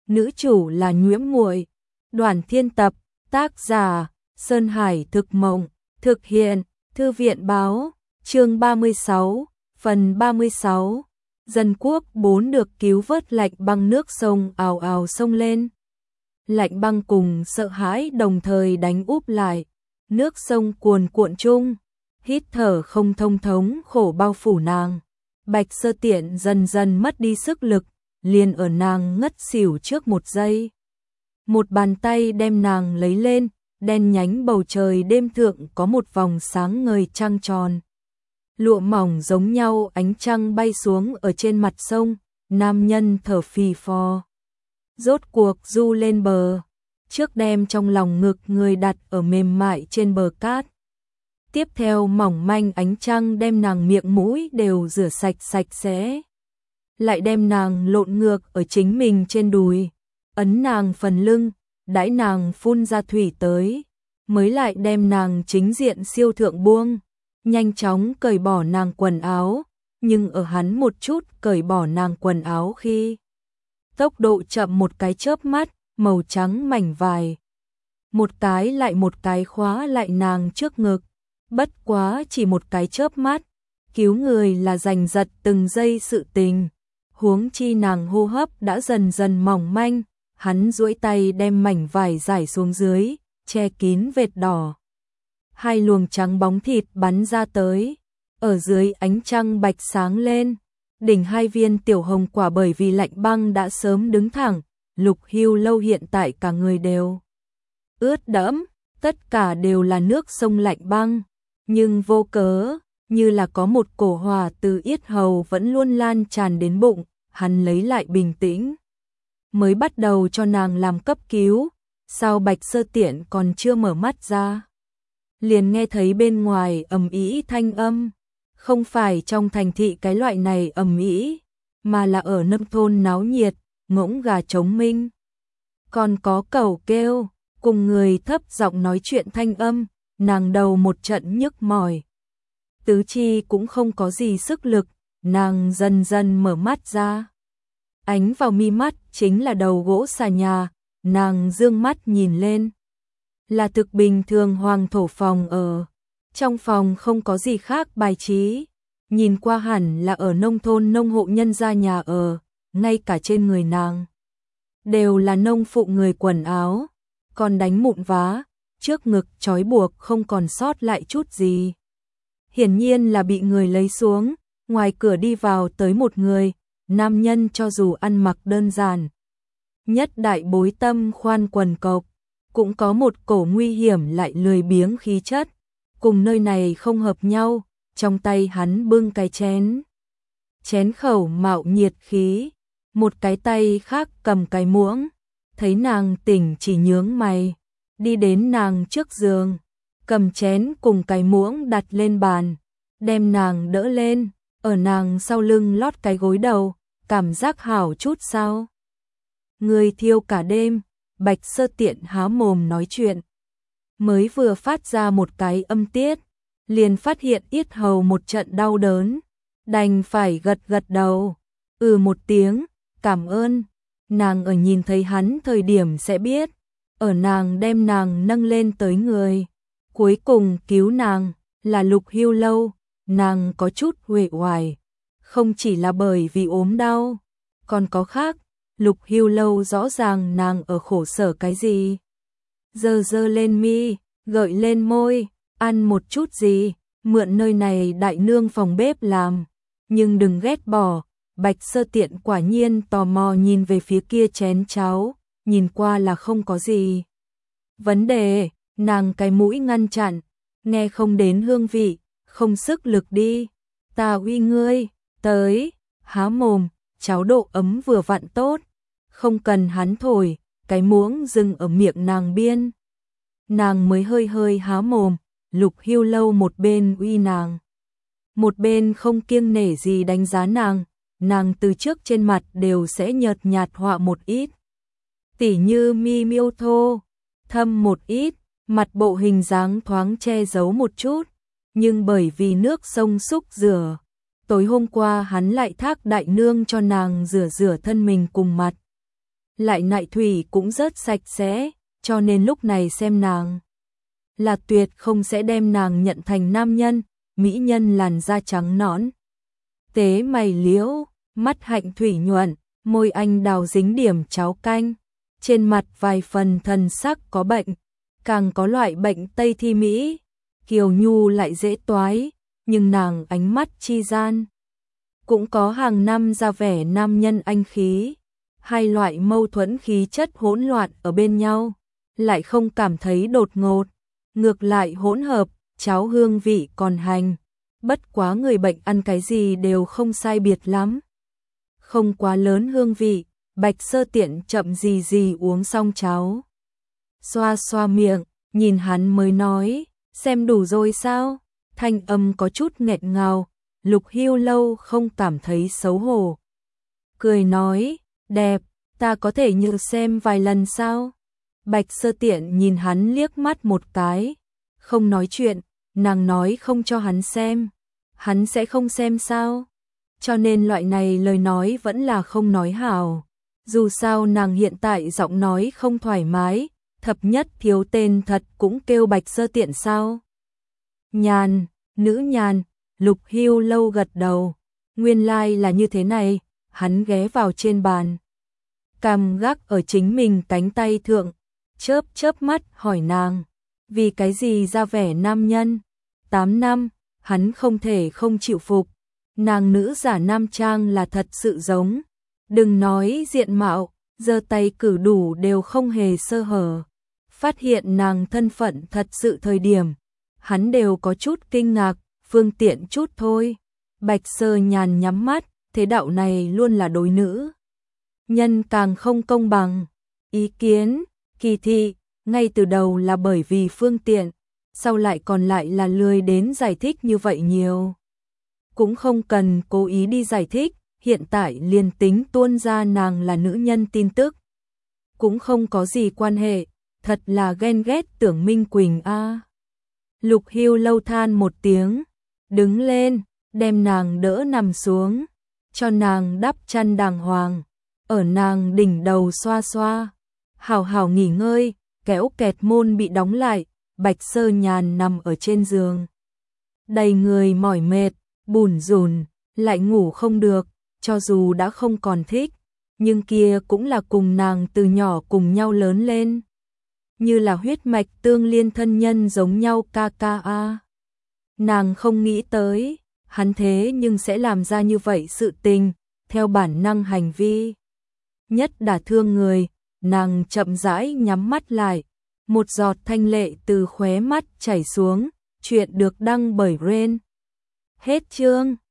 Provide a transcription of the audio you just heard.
nữ chủ là Nhiễm Muội. Đoàn Thiên tập, tác giả Sơn Hải Thực Mộng, thực hiện Thư viện báo, chương 36, phần 36. Dân quốc 4 được cứu vớt. Lạnh Băng nước sông ào ào sông lên. Lạnh Băng cùng sợ hãi đồng thời đánh úp lại, nước sông cuồn cuộn chung, hít thở không thông thống khổ bao phủ nàng. Bạch Sơ Tiện dần dần mất đi sức lực, liền ở nàng ngất xỉu trước một giây. Một bàn tay đem nàng lấy lên, đen nhánh bầu trời đêm thượng có một vòng sáng ngời trăng tròn. Lụa mỏng giống nhau ánh trăng bay xuống ở trên mặt sông, nam nhân thở phì phò. Rốt cuộc du lên bờ, trước đem trong lòng ngực người đặt ở mềm mại trên bờ cát. Tiếp theo mỏng manh ánh trăng đem nàng miệng mũi đều rửa sạch sạch sẽ. Lại đem nàng lộn ngược ở chính mình trên đùi, ấn nàng phần lưng, đãi nàng phun ra thủy tới, mới lại đem nàng chính diện siêu thượng buông, nhanh chóng cởi bỏ nàng quần áo, nhưng ở hắn một chút cởi bỏ nàng quần áo khi tốc độ chậm một cái chớp mắt, màu trắng mảnh vải một cái lại một cái khóa lại nàng trước ngực, bất quá chỉ một cái chớp mắt, cứu người là giành giật từng giây sự tình, huống chi nàng hô hấp đã dần dần mỏng manh, hắn duỗi tay đem mảnh vải giải xuống dưới, che kín vệt đỏ. Hai luồng trắng bóng thịt bắn ra tới, ở dưới ánh trăng bạch sáng lên, đỉnh hai viên tiểu hồng quả bởi vì lạnh băng đã sớm đứng thẳng, Lục Hưu Lâu hiện tại cả người đều ướt đẫm, tất cả đều là nước sông lạnh băng, nhưng vô cớ, như là có một cổ hỏa từ yết hầu vẫn luôn lan tràn đến bụng, hắn lấy lại bình tĩnh. Mới bắt đầu cho nàng làm cấp cứu, sao Bạch Sơ Tiện còn chưa mở mắt ra. Liền nghe thấy bên ngoài ầm ĩ thanh âm, không phải trong thành thị cái loại này ầm ĩ, mà là ở nông thôn náo nhiệt, ngỗng gà trống minh. Còn có cẩu kêu, cùng người thấp giọng nói chuyện thanh âm, nàng đầu một trận nhức mỏi. Tứ chi cũng không có gì sức lực, nàng dần dần mở mắt ra. Ánh vào mi mắt chính là đầu gỗ xà nhà, nàng dương mắt nhìn lên. Là thực bình thường hoàng thổ phòng ở. Trong phòng không có gì khác bài trí, nhìn qua hẳn là ở nông thôn nông hộ nhân gia nhà ở, ngay cả trên người nàng đều là nông phụ người quần áo, còn đánh mụn vá, trước ngực trói buộc không còn sót lại chút gì. Hiển nhiên là bị người lấy xuống, ngoài cửa đi vào tới một người, nam nhân cho dù ăn mặc đơn giản, nhất đại bối tâm khoan quần cộc, cũng có một cổ nguy hiểm lại lười biếng khí chất, cùng nơi này không hợp nhau, trong tay hắn bưng cái chén. Chén khẩu mạo nhiệt khí, một cái tay khác cầm cái muỗng, thấy nàng tỉnh chỉ nhướng mày, đi đến nàng trước giường, cầm chén cùng cái muỗng đặt lên bàn, đem nàng đỡ lên, ở nàng sau lưng lót cái gối đầu, cảm giác hảo chút sao. Người thiêu cả đêm, Bạch Sơ Tiện há mồm nói chuyện. Mới vừa phát ra một cái âm tiết, liền phát hiện yết hầu một trận đau đớn, đành phải gật gật đầu, một tiếng, cảm ơn. Nàng ở nhìn thấy hắn thời điểm sẽ biết, ở nàng đem nàng nâng lên tới người, cuối cùng cứu nàng, là Lục Hưu Lâu, nàng có chút uể oải, không chỉ là bởi vì ốm đau, còn có khác, Lục Hưu Lâu rõ ràng nàng ở khổ sở cái gì. Giơ lên mi, gợi lên môi, ăn một chút gì, mượn nơi này đại nương phòng bếp làm, nhưng đừng ghét bỏ. Bạch Sơ Tiện quả nhiên tò mò nhìn về phía kia chén cháo, nhìn qua là không có gì vấn đề, nàng cái mũi ngăn chặn, nghe không đến hương vị, không sức lực đi, ta uy ngươi, tới, há mồm, cháo độ ấm vừa vặn tốt, không cần hắn thổi, cái muỗng dừng ở miệng nàng biên. Nàng mới hơi hơi há mồm, Lục Hưu Lâu một bên uy nàng, một bên không kiêng nể gì đánh giá nàng từ trước trên mặt đều sẽ nhợt nhạt họa một ít. Tỉ như mi miêu thô, thâm một ít, mặt bộ hình dáng thoáng che giấu một chút, nhưng bởi vì nước sông xúc rửa, tối hôm qua hắn lại thác đại nương cho nàng rửa thân mình cùng mặt. lại nại thủy cũng rất sạch sẽ, cho nên lúc này xem nàng là tuyệt không sẽ đem nàng nhận thành nam nhân, mỹ nhân làn da trắng nõn. Tế mày liễu, mắt hạnh thủy nhuận, môi anh đào dính điểm cháo canh, trên mặt vài phần thần sắc có bệnh, càng có loại bệnh Tây thi Mỹ, kiều nhu lại dễ toái, nhưng nàng ánh mắt chi gian cũng có hàng năm ra vẻ nam nhân anh khí, hai loại mâu thuẫn khí chất hỗn loạn ở bên nhau, lại không cảm thấy đột ngột, ngược lại hỗn hợp, cháo hương vị còn hành, bất quá người bệnh ăn cái gì đều không sai biệt lắm. Không quá lớn hương vị, Bạch Sơ Tiện chậm gì gì uống xong cháo. Xoa xoa miệng, nhìn hắn mới nói, xem đủ rồi sao? Thanh âm có chút nghẹn ngào, Lục Hưu Lâu không cảm thấy xấu hổ. Cười nói, đẹp, ta có thể nhờ xem vài lần sao? Bạch Sơ Tiện nhìn hắn liếc mắt một cái, không nói chuyện, nàng nói không cho hắn sẽ không xem sao? Cho nên loại này lời nói vẫn là không nói hảo. Dù sao nàng hiện tại giọng nói không thoải mái, thập nhất thiếu tên thật cũng kêu Bạch Sơ Tiện sao? Nhàn, nữ nhàn, Lục Hưu Lâu gật đầu. Nguyên lai là như thế này, hắn ghé vào trên bàn. Cằm gác ở chính mình cánh tay thượng, chớp chớp mắt hỏi nàng, vì cái gì ra vẻ nam nhân? 8 năm, hắn không thể không chịu phục. Nàng nữ giả nam trang là thật sự giống. Đừng nói diện mạo, giơ tay cử đủ đều không hề sơ hở. Phát hiện nàng thân phận thật sự thời điểm, hắn đều có chút kinh ngạc, phương tiện chút thôi. Bạch Sơ Nhàn nhắm mắt, thế đạo này luôn là đối nữ nhân càng không công bằng. Ý kiến, kỳ thị, ngay từ đầu là bởi vì phương tiện, sau lại còn lại là lười đến giải thích như vậy nhiều. Cũng không cần cố ý đi giải thích, hiện tại liền tính tuôn ra nàng là nữ nhân tin tức. Cũng không có gì quan hệ, thật là ghen ghét Tưởng Minh Quỳnh a. Lục Hưu Lâu than một tiếng, đứng lên, đem nàng đỡ nằm xuống, cho nàng đắp chăn đàng hoàng, ở nàng đỉnh đầu xoa xoa, hảo hảo nghỉ ngơi, kéo kẹt môn bị đóng lại, Bạch Sơ Nhàn nằm ở trên giường. Đầy người mỏi mệt, bủn rủn, lại ngủ không được, cho dù đã không còn thích, nhưng kia cũng là cùng nàng từ nhỏ cùng nhau lớn lên. Như là huyết mạch tương liên thân nhân giống nhau a. Nàng không nghĩ tới, hắn thế nhưng sẽ làm ra như vậy sự tình, theo bản năng hành vi. Nhất đả thương người, nàng chậm rãi nhắm mắt lại, một giọt thanh lệ từ khóe mắt chảy xuống, chuyện được đăng bởi Ren. Hết chương.